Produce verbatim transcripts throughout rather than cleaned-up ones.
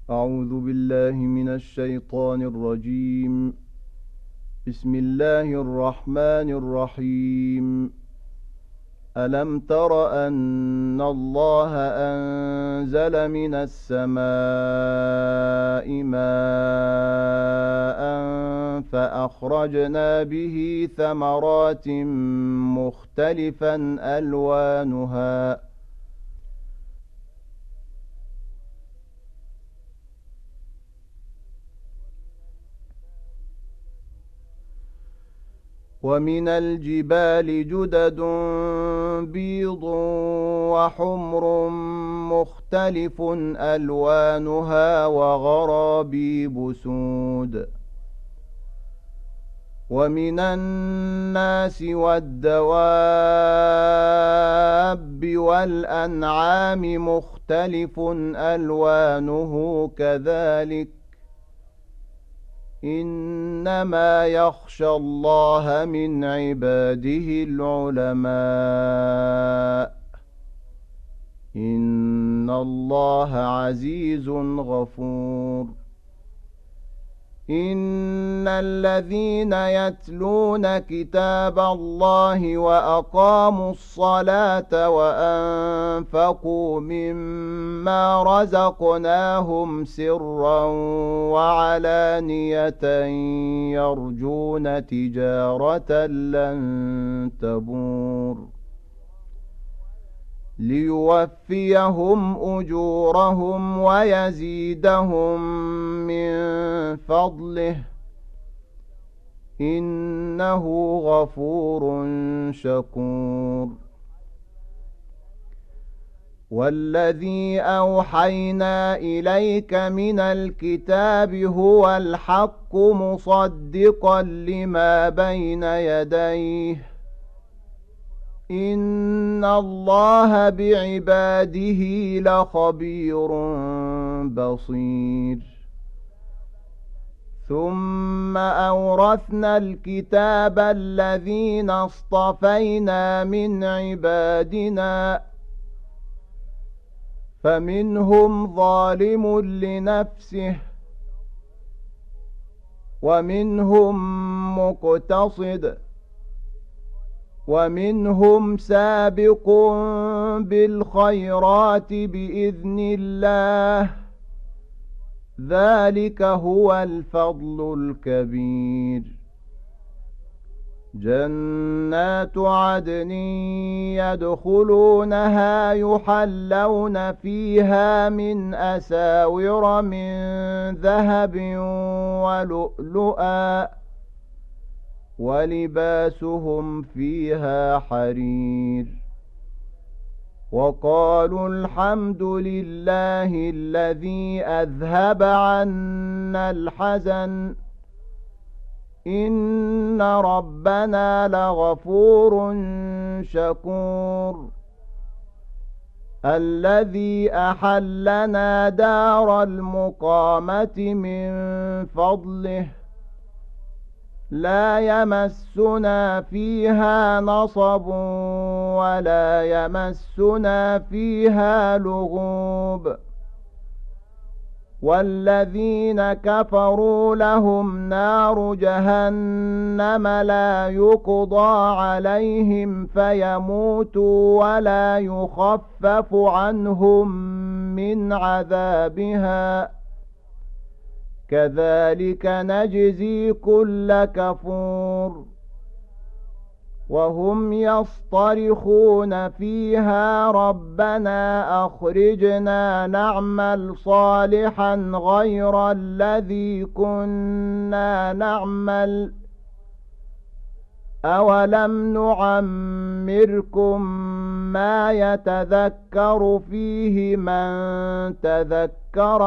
أعوذ بالله من الشيطان الرجيم. بسم الله الرحمن الرحيم. ألم تر أن الله أنزل من السماء ماء فأخرجنا به ثمرات مختلفا ألوانها ومن الجبال جدد بيض وحمر مختلف ألوانها وغرابيب سود ومن الناس والدواب والأنعام مختلف ألوانه كذلك إنما يخشى الله من عباده العلماء إن الله عزيز غفور. إن الذين يتلون كتاب الله وأقاموا الصلاة وأنفقوا مما رزقناهم سرا وعلانية يرجون تجارة لن تبور ليوفيهم أجورهم ويزيدهم من فضله إنه غفور شكور. والذي أوحينا إليك من الكتاب هو الحق مصدقا لما بين يديه إن الله بعباده لخبير بصير. ثم أورثنا الكتاب الذين اصطفينا من عبادنا فمنهم ظالم لنفسه ومنهم مقتصد ومنهم سابق بالخيرات بإذن الله ذلك هو الفضل الكبير. جنات عدن يدخلونها يحلون فيها من أساور من ذهب ولؤلؤا ولباسهم فيها حرير. وقالوا الحمد لله الذي أذهب عنا الحزن إن ربنا لغفور شكور. الذي أحلنا دار المقامة من فضله لا يمسنا فيها نصب ولا يمسنا فيها لغوب. والذين كفروا لهم نار جهنم لا يقضى عليهم فيموتوا ولا يخفف عنهم من عذابها كذلك نجزي كل كفور. وهم يصطرخون فيها ربنا أخرجنا نعمل صالحا غير الذي كنا نعمل أولم نعمركم ما يتذكر فيه من تذكر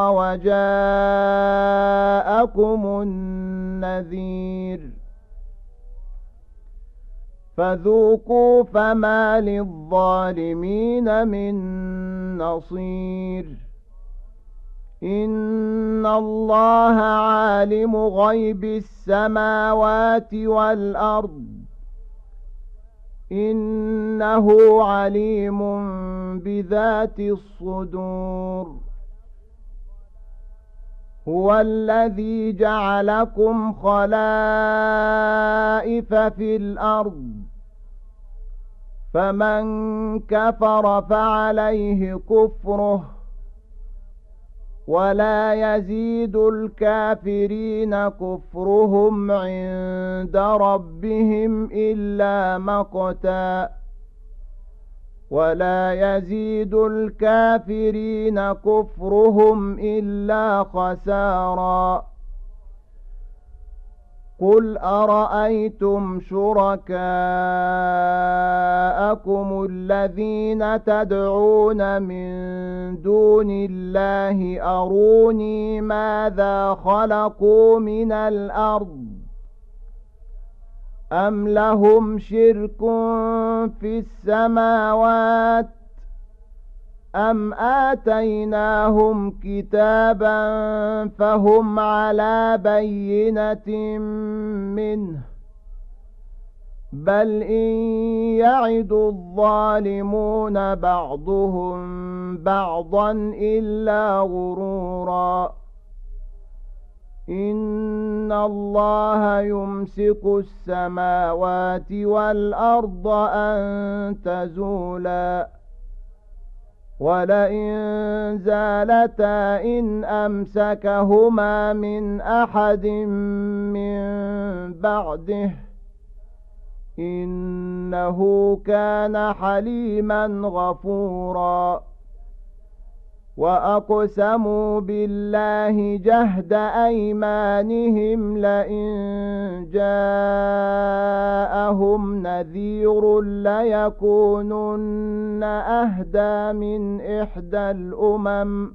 وجاءكم النذير فذوقوا فما للظالمين من نصير. إن الله عالم غيب السماوات والأرض إنه عليم بذات الصدور. هو الذي جعلكم خلائف في الأرض فمن كفر فعليه كفره ولا يزيد الكافرين كفرهم عند ربهم إلا مقتا ولا يزيد الكافرين كفرهم إلا خسارا قل أرأيتم شركاءكم الذين تدعون من دون الله أروني ماذا خلقوا من الأرض أم لهم شرك في السماوات أم آتيناهم كتابا فهم على بينة منه بل إن يعد الظالمون بعضهم بعضا إلا غرورا إن الله يمسك السماوات والأرض أن تزولا ولئن زالتا إن أمسكهما من أحد من بعده إنه كان حليما غفورا وأقسموا بالله جهد أيمانهم لئن جاءهم نذير ليكونن أهدى من إحدى الأمم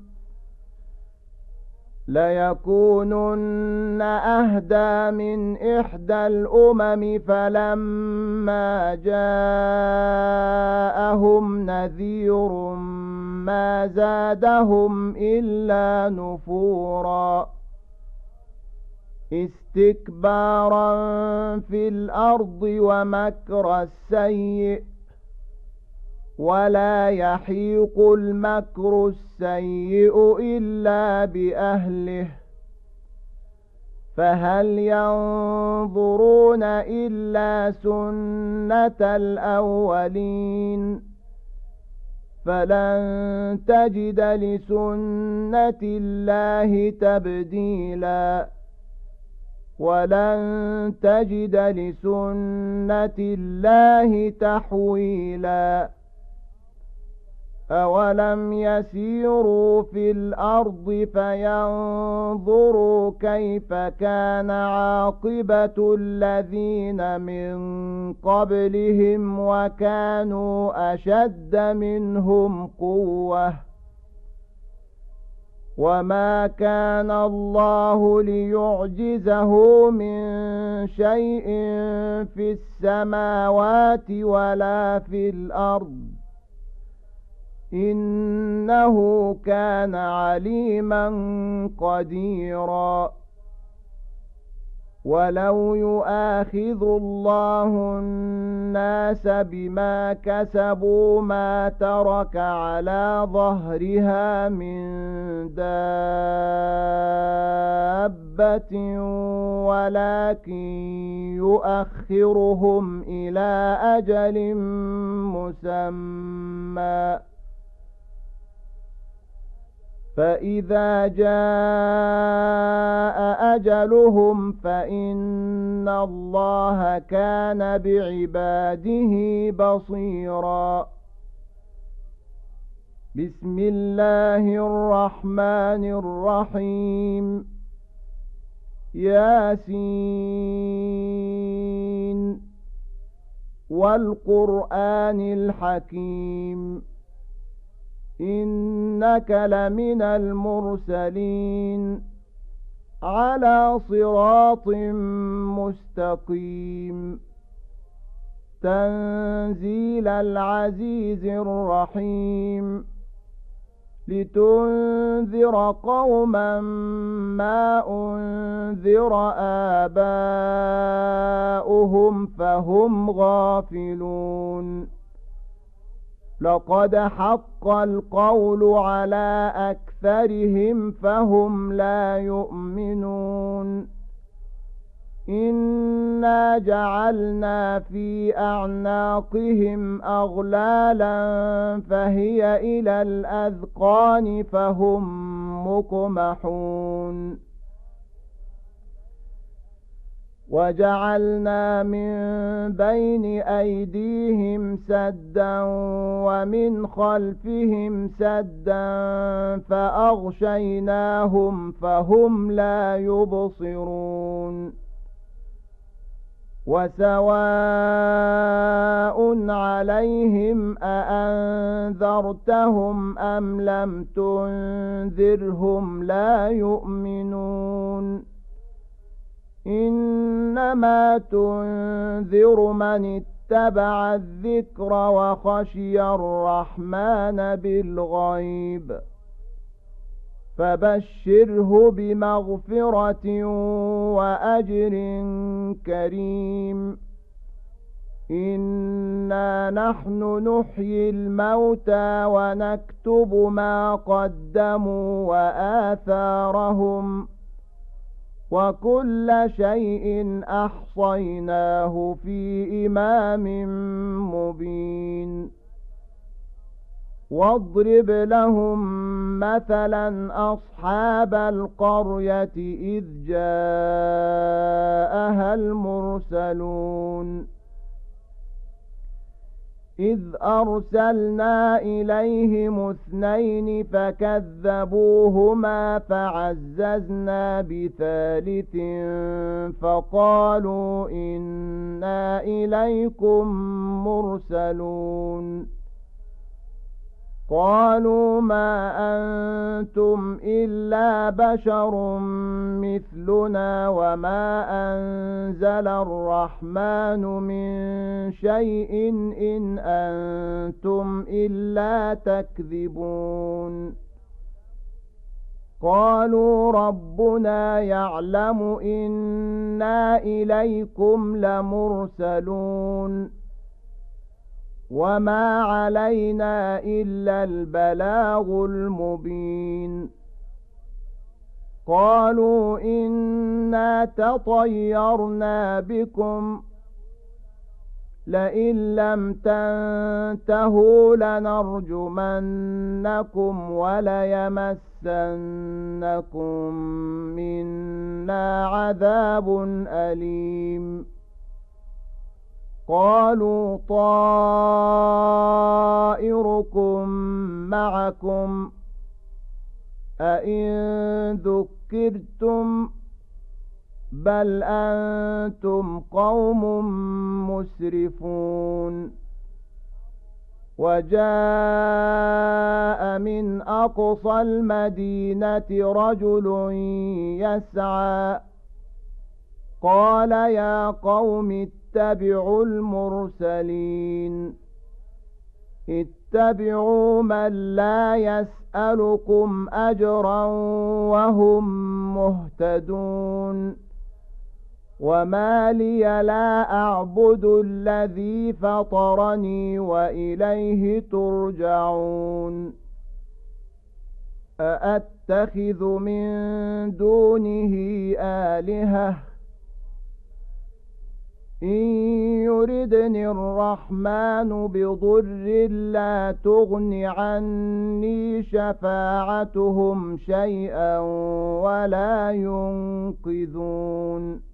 ليكونن أهدى من إحدى الأمم فلما جاءهم نذير ما زادهم إلا نفورا استكبارا في الأرض ومكر السيئ ولا يحيق المكر السيئ إلا بأهله فهل ينظرون إلا سنة الأولين فلن تجد لسنة الله تبديلا ولن تجد لسنة الله تحويلا أولم يسيروا في الأرض فينظروا كيف كان عاقبة الذين من قبلهم وكانوا أشد منهم قوة وما كان الله ليعجزه من شيء في السماوات ولا في الأرض إنه كان عليما قديرا ولو يؤاخذ الله الناس بما كسبوا ما ترك على ظهرها من دابة ولكن يؤخرهم إلى أجل مسمى فإذا جاء أجلهم فإن الله كان بعباده بصيرا بسم الله الرحمن الرحيم ياسين والقرآن الحكيم إنك لمن المرسلين على صراط مستقيم تنزيل العزيز الرحيم لتنذر قوما ما أنذر آباؤهم فهم غافلون لقد حق القول على أكثر أكثرهم فهم لا يؤمنون إنا جعلنا في أعناقهم أغلالا فهي إلى الأذقان فهم مقمحون وجعلنا من بين أيديهم سدا ومن خلفهم سدا فأغشيناهم فهم لا يبصرون وسواء عليهم أأنذرتهم أم لم تنذرهم لا يؤمنون إنما تنذر من اتبع الذكر وخشي الرحمن بالغيب فبشره بمغفرة وأجر كريم إنا نحن نحيي الموتى ونكتب ما قدموا وآثارهم وكل شيء أحصيناه في إمام مبين واضرب لهم مثلا أصحاب القرية إذ جاءها المرسلون إذ أرسلنا إليهم اثنين فكذبوهما فعززنا بثالث فقالوا إنا إليكم مرسلون قالوا ما أنتم إلا بشر مثلنا وما أنزل الرحمن من شيء إن أنتم إلا تكذبون قالوا ربنا يعلم إنا إليكم لمرسلون وما علينا إلا البلاغ المبين قالوا إنا تطيرنا بكم لئن لم تنتهوا لنرجمنكم وليمسنكم منا عذاب أليم قالوا طائركم معكم أئن ذكرتم بل أنتم قوم مسرفون وجاء من أقصى المدينة رجل يسعى قال يا قوم اتبعوا المرسلين اتبعوا من لا يسألكم أجرا وهم مهتدون وما لي لا أعبد الذي فطرني وإليه ترجعون أأتخذ من دونه آلهة إن يردني الرحمن بضر لا تغن عني شفاعتهم شيئا ولا ينقذون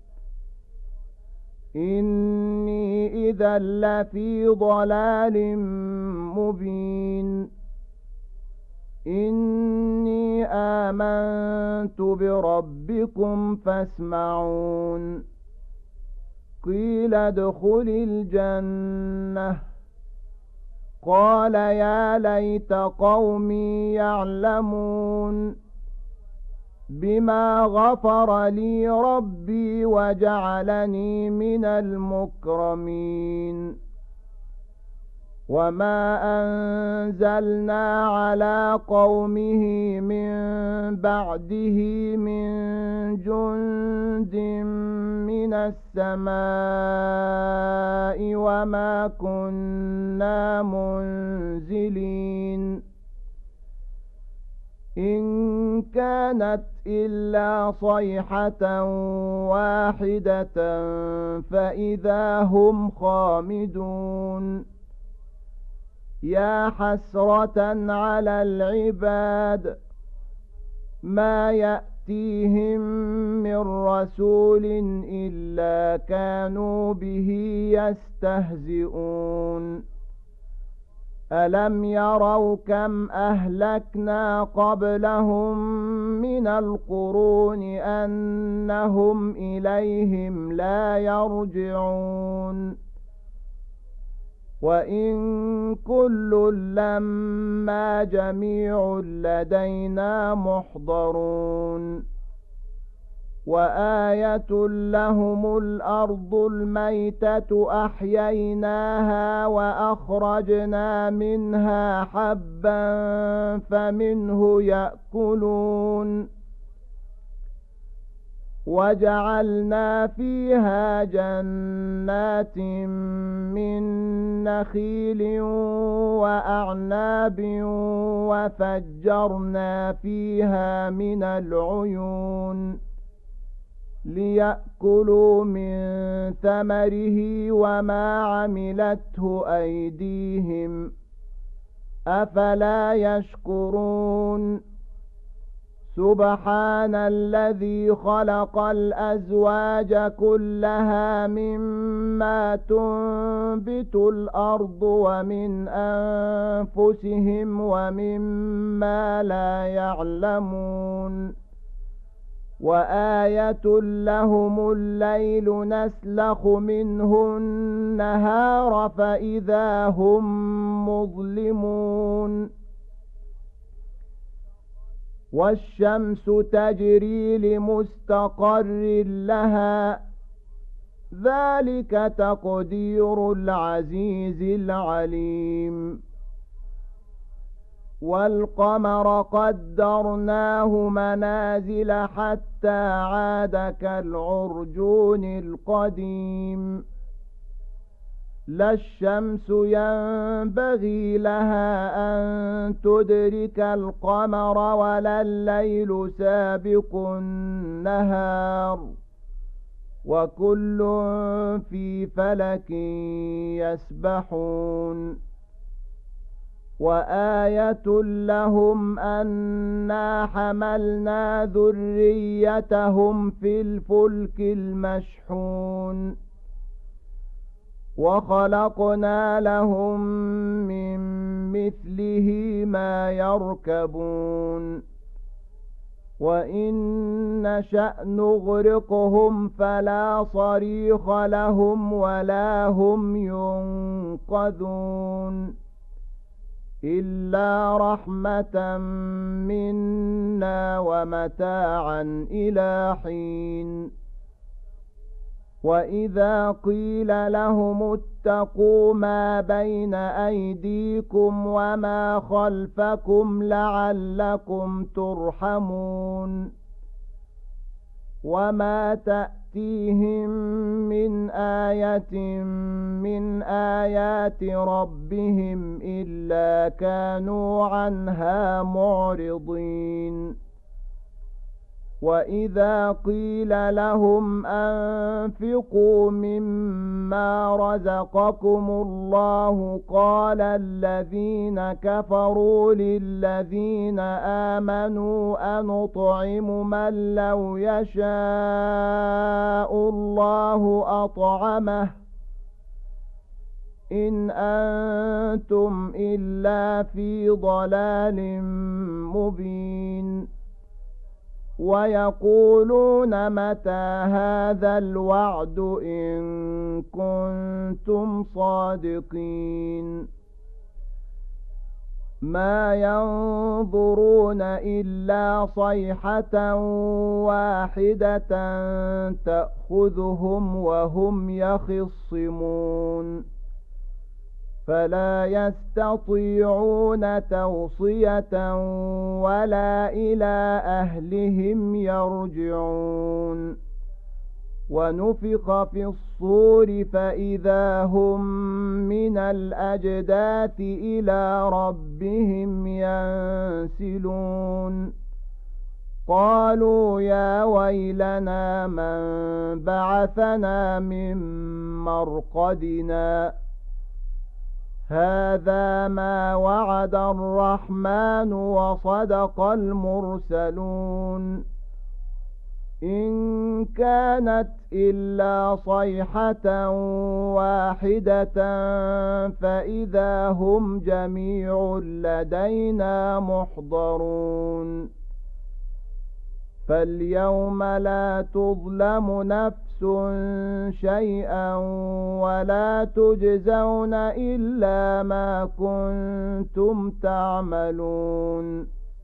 إني إذا لفي ضلال مبين إني آمنت بربكم فاسمعون قيل ادخل الجنة قال يا ليت قومي يعلمون بما غفر لي ربي وجعلني من المكرمين وما أنزلنا على قومه من بعده من جند من السماء وما كنا منزلين إن كانت إلا صيحة واحدة فإذا هم خامدون يا حسرة على العباد ما يأتيهم من رسول إلا كانوا به يستهزئون ألم يروا كم أهلكنا قبلهم من القرون أنهم إليهم لا يرجعون وإن كل لما جميع لدينا محضرون وآية لهم الأرض الميتة أحييناها وأخرجنا منها حبا فمنه يأكلون وجعلنا فيها جنات من نخيل وأعناب وفجرنا فيها من العيون ليأكلوا من ثمره وما عملته أيديهم أفلا يشكرون سبحان الذي خلق الأزواج كلها مما تنبت الأرض ومن أنفسهم ومما لا يعلمون وآية لهم الليل نسلخ منه النهار فإذا هم مظلمون والشمس تجري لمستقر لها ذلك تقدير العزيز العليم والقمر قدرناه منازل حتى عاد كالعرجون القديم لا الشمس ينبغي لها أن تدرك القمر ولا الليل سابق النهار وكل في فلك يسبحون وآية لهم أنا حملنا ذريتهم في الفلك المشحون وخلقنا لهم من مثله ما يركبون وإن نشأ نغرقهم فلا صريخ لهم ولا هم ينقذون إلا رحمة منا ومتاعا إلى حين وإذا قيل لهم اتقوا ما بين أيديكم وما خلفكم لعلكم ترحمون وما تأتيهم من آية من آيات ربهم إلا كانوا عنها معرضين وإذا قيل لهم أنفقوا مما رزقكم الله قال الذين كفروا للذين آمنوا أنطعم من لو يشاء الله أطعمه إن أنتم إلا في ضلال مبين ويقولون متى هذا الوعد إن كنتم صادقين ما ينظرون إلا صيحة واحدة تأخذهم وهم يخصمون فلا يستطيعون توصية ولا إلى أهلهم يرجعون ونفخ في الصور فإذا هم من الأجداث إلى ربهم ينسلون قالوا يا ويلنا من بعثنا من مرقدنا هذا ما وعد الرحمن وصدق المرسلون إن كانت إلا صيحة واحدة فإذا هم جميع لدينا محضرون فاليوم لا تظلم نفس شيئا ولا تجزون إلا ما كنتم تعملون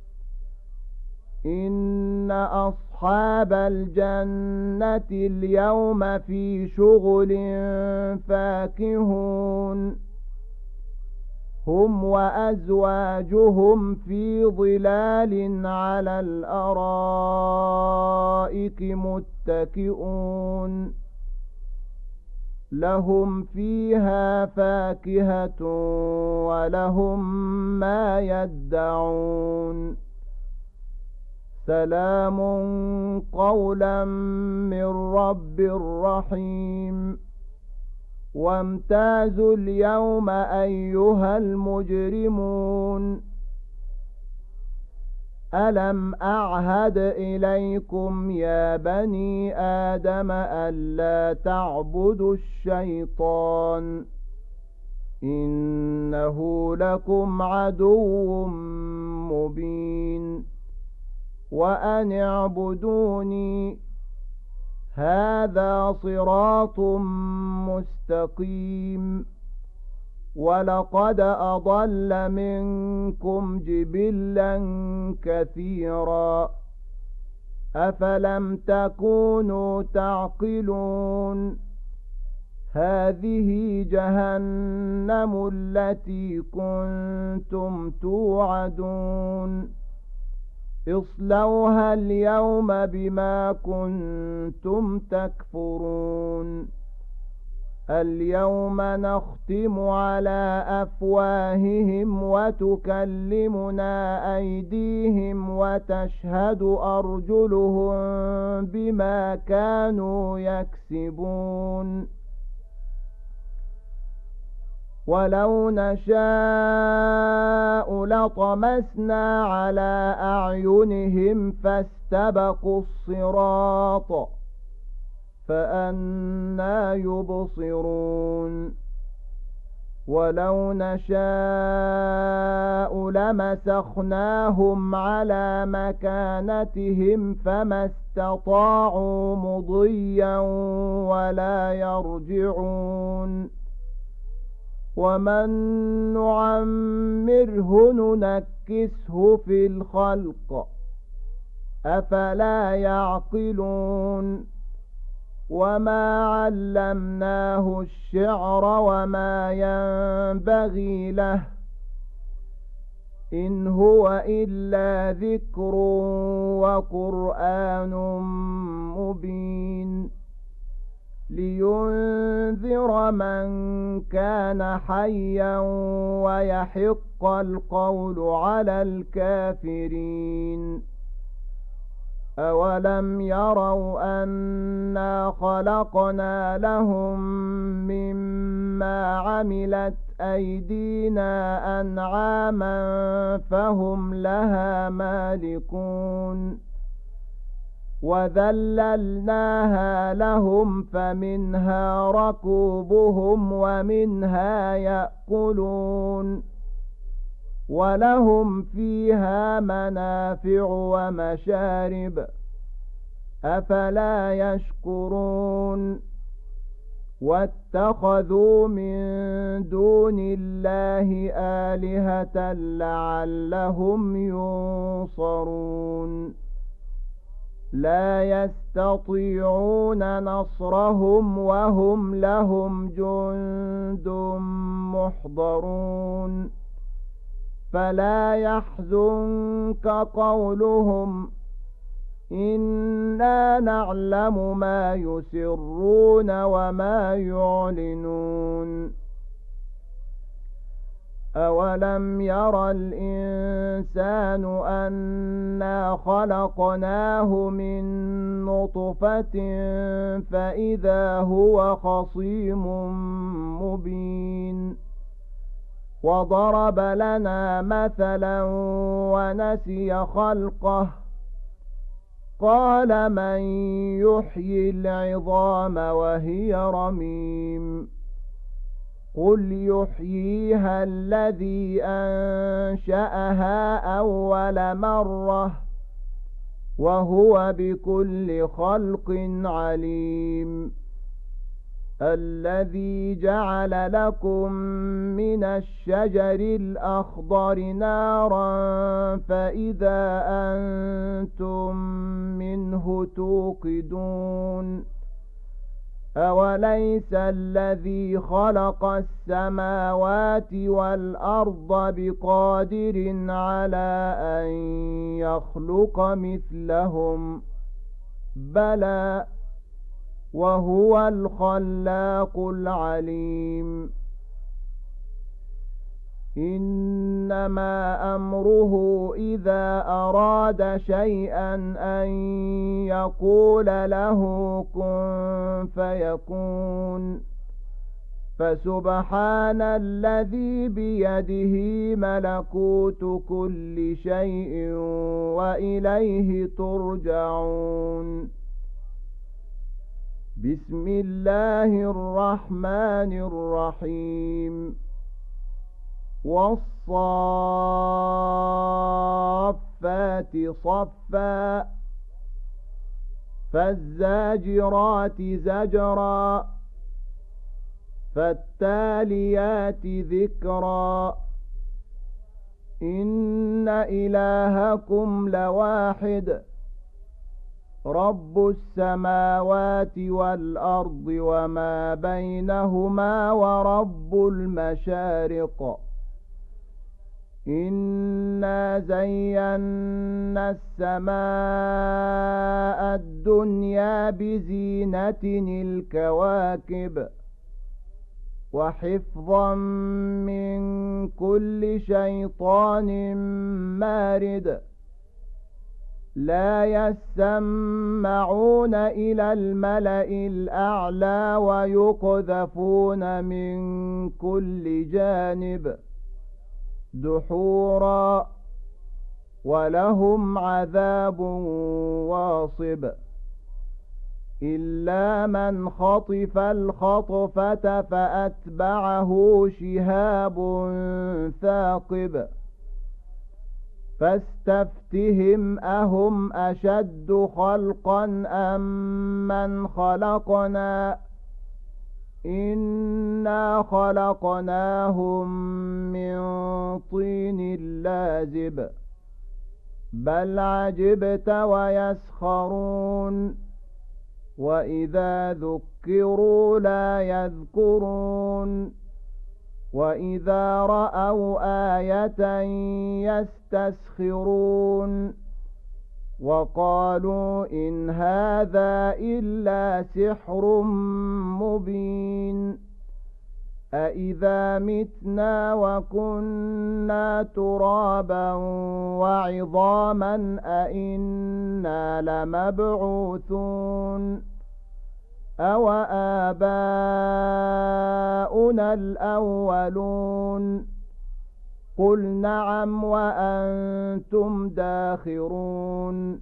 إن أصحاب الجنة اليوم في شغل فاكهون هم وأزواجهم في ظلال على الأرائك متكئون لهم فيها فاكهة ولهم ما يدعون سلام قولا من رب رحيم وامتازوا اليوم أيها المجرمون ألم أعهد إليكم يا بني آدم ألا تعبدوا الشيطان إنه لكم عدو مبين وأن اعبدوني هذا صراط مستقيم ولقد أضل منكم جبلا كثيرا أفلم تكونوا تعقلون هذه جهنم التي كنتم توعدون اصلوها اليوم بما كنتم تكفرون اليوم نختم على أفواههم وتكلمنا أيديهم وتشهد أرجلهم بما كانوا يكسبون ولو نشاء لطمسنا على أعينهم فاستبقوا الصراط فأنى يبصرون ولو نشاء لمسخناهم على مكانتهم فما استطاعوا مضيا ولا يرجعون ومن نعمره ننكسه في الخلق أفلا يعقلون وما علمناه الشعر وما ينبغي له إن هو إلا ذكر وقرآن مبين لينذر من كان حيا ويحق القول على الكافرين أولم يروا أنا خلقنا لهم مما عملت أيدينا أنعاما فهم لها مالكون وذللناها لهم فمنها ركوبهم ومنها يأكلون ولهم فيها منافع ومشارب أفلا يشكرون واتخذوا من دون الله آلهة لعلهم ينصرون لا يستطيعون نصرهم وهم لهم جند محضرون فلا يحزنك قولهم إن إنا نعلم ما يسرون وما يعلنون أولم ير الإنسان أنا خلقناه من نطفة فإذا هو خصيم مبين وضرب لنا مثلا ونسي خلقه قال من يحيي العظام وهي رميم قل يحييها الذي أنشأها أول مرة وهو بكل خلق عليم الذي جعل لكم من الشجر الأخضر نارا فإذا أنتم منه توقدون أوليس الذي خلق السماوات والأرض بقادر على أن يخلق مثلهم بلى وهو الخلاق العليم إنما أمره إذا أراد شيئا أن يقول له كن فيكون فسبحان الذي بيده ملكوت كل شيء وإليه ترجعون بسم الله الرحمن الرحيم والصافات صفا فالزاجرات زجرا فالتاليات ذكرا إن إلهكم لواحد رب السماوات والأرض وما بينهما ورب المشارق إنا زينا السماء الدنيا بزينة الكواكب وحفظا من كل شيطان مارد لا يسمعون إلى الملأ الأعلى ويقذفون من كل جانب دحورا ولهم عذاب واصب إلا من خطف الخطفة فأتبعه شهاب ثاقب فاستفتهم أهم أشد خلقا أم من خلقنا إنا خلقناهم من طين لازب بل عجبت ويسخرون وإذا ذكروا لا يذكرون وإذا رأوا آية يستسخرون وقالوا إن هذا إلا سحر مبين أإذا متنا وكنا ترابا وعظاما أإنا لمبعوثون أو آباؤنا الأولون قل نعم وأنتم داخرون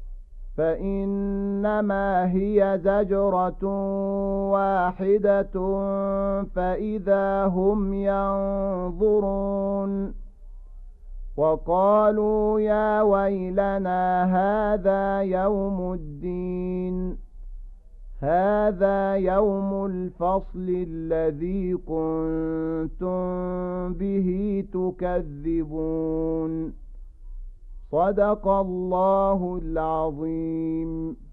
فإنما هي زجرة واحدة فإذا هم ينظرون وقالوا يا ويلنا هذا يوم الدين هذا يوم الفصل الذي كنتم به تكذبون صدق الله العظيم.